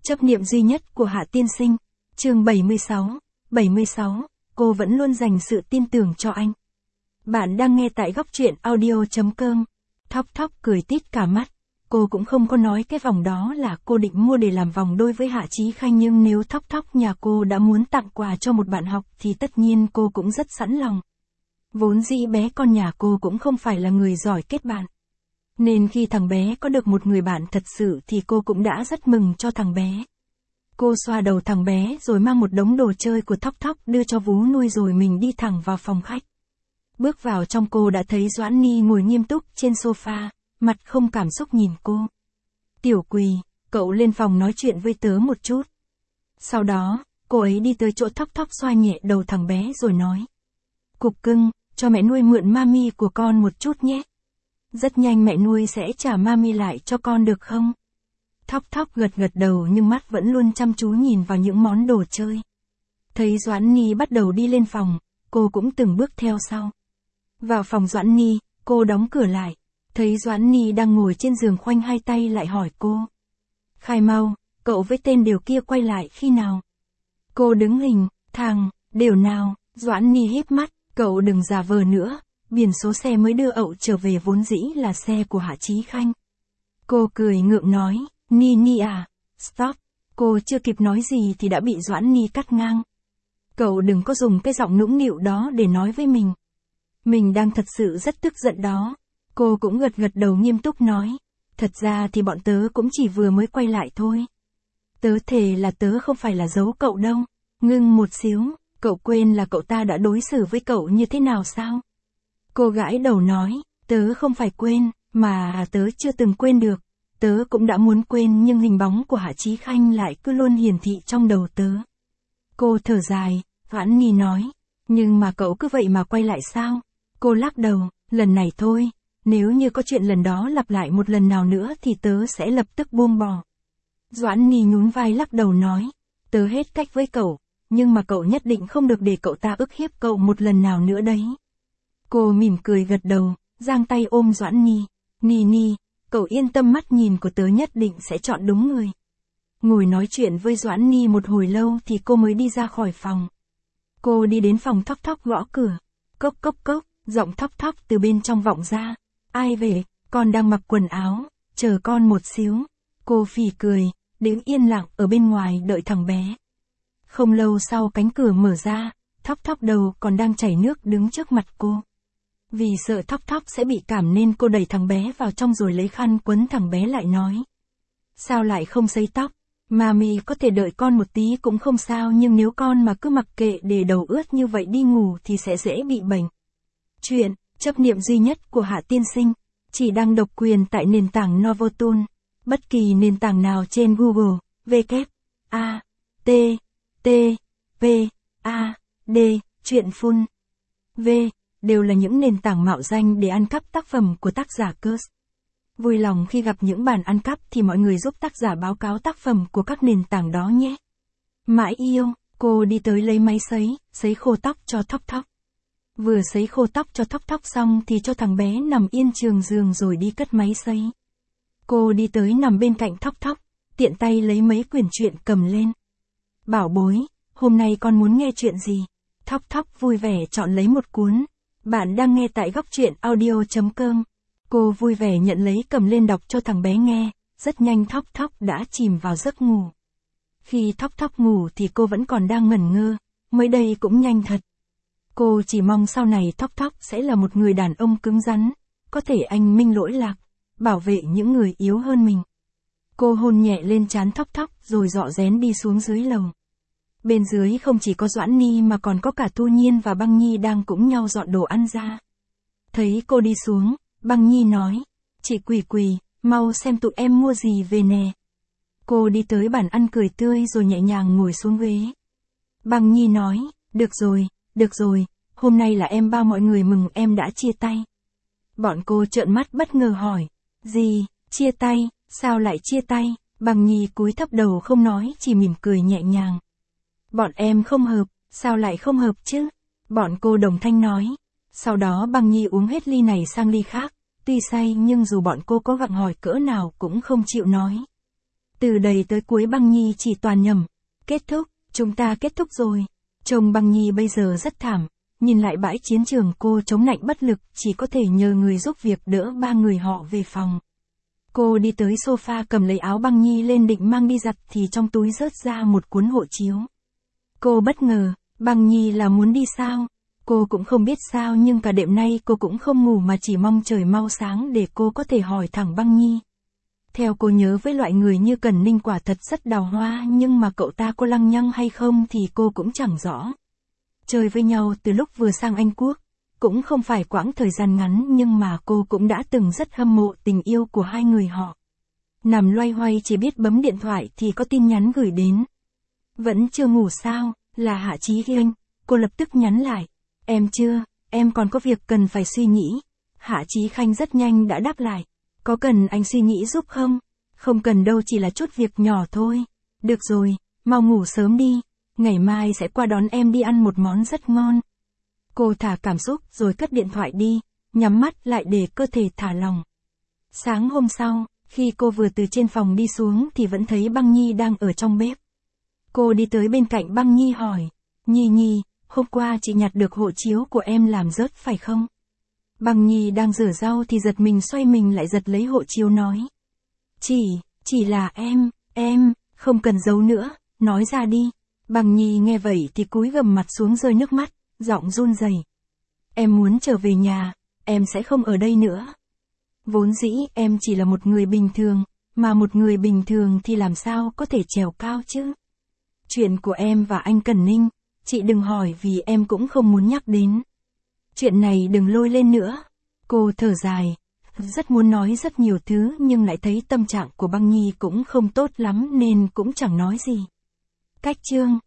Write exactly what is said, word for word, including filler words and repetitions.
Chấp niệm duy nhất của Hạ tiên sinh. Chương bảy mươi sáu. bảy mươi sáu. Cô vẫn luôn dành sự tin tưởng cho anh. Bạn đang nghe tại góc truyện audio chấm com. Thóc thóc cười tít cả mắt. Cô cũng không có nói cái vòng đó là cô định mua để làm vòng đôi với Hạ Chí Khanh, nhưng nếu Thóc thóc nhà cô đã muốn tặng quà cho một bạn học thì tất nhiên cô cũng rất sẵn lòng. Vốn dĩ bé con nhà cô cũng không phải là người giỏi kết bạn. Nên khi thằng bé có được một người bạn thật sự thì cô cũng đã rất mừng cho thằng bé. Cô xoa đầu thằng bé rồi mang một đống đồ chơi của Thóc thóc đưa cho vú nuôi rồi mình đi thẳng vào phòng khách. Bước vào trong cô đã thấy Doãn Ni ngồi nghiêm túc trên sofa, mặt không cảm xúc nhìn cô. Tiểu Quỳ, cậu lên phòng nói chuyện với tớ một chút. Sau đó, cô ấy đi tới chỗ Thóc thóc xoa nhẹ đầu thằng bé rồi nói. Cục cưng, cho mẹ nuôi mượn mami của con một chút nhé. Rất nhanh mẹ nuôi sẽ trả mami lại cho con được không? Thóc thóc gật gật đầu nhưng mắt vẫn luôn chăm chú nhìn vào những món đồ chơi. Thấy Doãn Ni bắt đầu đi lên phòng, cô cũng từng bước theo sau. Vào phòng Doãn Ni, cô đóng cửa lại. Thấy Doãn Ni đang ngồi trên giường khoanh hai tay lại hỏi cô. Khai mau, cậu với tên Đều kia quay lại khi nào? Cô đứng hình, thằng, Đều nào? Doãn Ni híp mắt, cậu đừng giả vờ nữa, biển số xe mới đưa ậu trở về vốn dĩ là xe của Hạ Chí Khanh. Cô cười ngượng nói, Ni Ni à, stop, cô chưa kịp nói gì thì đã bị Doãn Ni cắt ngang. Cậu đừng có dùng cái giọng nũng nịu đó để nói với mình. Mình đang thật sự rất tức giận đó. Cô cũng gật gật đầu nghiêm túc nói, thật ra thì bọn tớ cũng chỉ vừa mới quay lại thôi. Tớ thề là tớ không phải là giấu cậu đâu. Ngưng một xíu, cậu quên là cậu ta đã đối xử với cậu như thế nào sao? Cô gãi đầu nói, tớ không phải quên, mà tớ chưa từng quên được. Tớ cũng đã muốn quên nhưng hình bóng của Hạ Chí Khanh lại cứ luôn hiển thị trong đầu tớ. Cô thở dài, Doãn Ni nói, nhưng mà cậu cứ vậy mà quay lại sao? Cô lắc đầu, lần này thôi, nếu như có chuyện lần đó lặp lại một lần nào nữa thì tớ sẽ lập tức buông bỏ. Doãn Ni nhún vai lắc đầu nói, tớ hết cách với cậu, nhưng mà cậu nhất định không được để cậu ta ức hiếp cậu một lần nào nữa đấy. Cô mỉm cười gật đầu, giang tay ôm Doãn Ni, Ni Ni, cậu yên tâm, mắt nhìn của tớ nhất định sẽ chọn đúng người. Ngồi nói chuyện với Doãn Ni một hồi lâu thì cô mới đi ra khỏi phòng. Cô đi đến phòng Thóc thóc gõ cửa, cốc cốc cốc, giọng Thóc thóc từ bên trong vọng ra. Ai về, con đang mặc quần áo, chờ con một xíu. Cô phì cười, đứng yên lặng ở bên ngoài đợi thằng bé. Không lâu sau cánh cửa mở ra, Thóc thóc đầu còn đang chảy nước đứng trước mặt cô. Vì sợ Thóc thóc sẽ bị cảm nên cô đẩy thằng bé vào trong rồi lấy khăn quấn thằng bé lại nói. Sao lại không sấy tóc? Mami có thể đợi con một tí cũng không sao, nhưng nếu con mà cứ mặc kệ để đầu ướt như vậy đi ngủ thì sẽ dễ bị bệnh. Chuyện, chấp niệm duy nhất của Hạ tiên sinh, chỉ đang độc quyền tại nền tảng Novotool. Bất kỳ nền tảng nào trên Google, W, A, T, T, P, A, D, Truyện Phun, V, đều là những nền tảng mạo danh để ăn cắp tác phẩm của tác giả Curse. Vui lòng khi gặp những bản ăn cắp thì mọi người giúp tác giả báo cáo tác phẩm của các nền tảng đó nhé. Mãi yêu, cô đi tới lấy máy sấy, sấy khô tóc cho Thóc thóc. Vừa sấy khô tóc cho Thóc thóc xong thì cho thằng bé nằm yên trường giường rồi đi cất máy sấy. Cô đi tới nằm bên cạnh Thóc thóc, tiện tay lấy mấy quyển truyện cầm lên. Bảo bối, hôm nay con muốn nghe chuyện gì? Thóc thóc vui vẻ chọn lấy một cuốn. Bạn đang nghe tại góc truyện audio chấm com. Cô vui vẻ nhận lấy cầm lên đọc cho thằng bé nghe, rất nhanh Thóc thóc đã chìm vào giấc ngủ. Khi Thóc thóc ngủ thì cô vẫn còn đang ngẩn ngơ, mới đây cũng nhanh thật. Cô chỉ mong sau này Thóc thóc sẽ là một người đàn ông cứng rắn, có thể anh minh lỗi lạc, bảo vệ những người yếu hơn mình. Cô hôn nhẹ lên trán Thóc thóc rồi dọ dén đi xuống dưới lầu. Bên dưới không chỉ có Doãn Ni mà còn có cả Thu Nhiên và Băng Nhi đang cũng nhau dọn đồ ăn ra. Thấy cô đi xuống, Băng Nhi nói, chị Quỳ Quỳ, mau xem tụi em mua gì về nè. Cô đi tới bàn ăn cười tươi rồi nhẹ nhàng ngồi xuống ghế. Băng Nhi nói, được rồi, được rồi, hôm nay là em bao mọi người mừng em đã chia tay. Bọn cô trợn mắt bất ngờ hỏi, gì, chia tay, sao lại chia tay? Băng Nhi cúi thấp đầu không nói, chỉ mỉm cười nhẹ nhàng. Bọn em không hợp, sao lại không hợp chứ? Bọn cô đồng thanh nói. Sau đó Băng Nhi uống hết ly này sang ly khác, tuy say nhưng dù bọn cô có gặng hỏi cỡ nào cũng không chịu nói. Từ đầy tới cuối Băng Nhi chỉ toàn nhầm. Kết thúc, chúng ta kết thúc rồi. Trông Băng Nhi bây giờ rất thảm, nhìn lại bãi chiến trường cô chống nạnh bất lực, chỉ có thể nhờ người giúp việc đỡ ba người họ về phòng. Cô đi tới sofa cầm lấy áo Băng Nhi lên định mang đi giặt thì trong túi rớt ra một cuốn hộ chiếu. Cô bất ngờ, Băng Nhi là muốn đi sao? Cô cũng không biết sao nhưng cả đêm nay cô cũng không ngủ mà chỉ mong trời mau sáng để cô có thể hỏi thẳng Băng Nhi. Theo cô nhớ với loại người như Cẩn Ninh quả thật rất đào hoa nhưng mà cậu ta có lăng nhăng hay không thì cô cũng chẳng rõ. Chơi với nhau từ lúc vừa sang Anh Quốc, cũng không phải quãng thời gian ngắn nhưng mà cô cũng đã từng rất hâm mộ tình yêu của hai người họ. Nằm loay hoay chỉ biết bấm điện thoại thì có tin nhắn gửi đến. Vẫn chưa ngủ sao, là Hạ Chí Khanh, cô lập tức nhắn lại. Em chưa, em còn có việc cần phải suy nghĩ. Hạ Chí Khanh rất nhanh đã đáp lại. Có cần anh suy nghĩ giúp không? Không cần đâu, chỉ là chút việc nhỏ thôi. Được rồi, mau ngủ sớm đi. Ngày mai sẽ qua đón em đi ăn một món rất ngon. Cô thả cảm xúc rồi cất điện thoại đi, nhắm mắt lại để cơ thể thả lỏng. Sáng hôm sau, khi cô vừa từ trên phòng đi xuống thì vẫn thấy Băng Nhi đang ở trong bếp. Cô đi tới bên cạnh Băng Nhi hỏi. Nhi Nhi, hôm qua chị nhặt được hộ chiếu của em làm rớt phải không? Băng Nhi đang rửa rau thì giật mình xoay mình lại giật lấy hộ chiếu nói. Chỉ, chỉ là em, em, không cần giấu nữa, nói ra đi. Băng Nhi nghe vậy thì cúi gằm mặt xuống rơi nước mắt, giọng run rẩy. Em muốn trở về nhà, em sẽ không ở đây nữa. Vốn dĩ em chỉ là một người bình thường, mà một người bình thường thì làm sao có thể trèo cao chứ? Chuyện của em và anh Cẩn Ninh, chị đừng hỏi vì em cũng không muốn nhắc đến. Chuyện này đừng lôi lên nữa. Cô thở dài, rất muốn nói rất nhiều thứ nhưng lại thấy tâm trạng của Băng Nhi cũng không tốt lắm nên cũng chẳng nói gì. Cách chương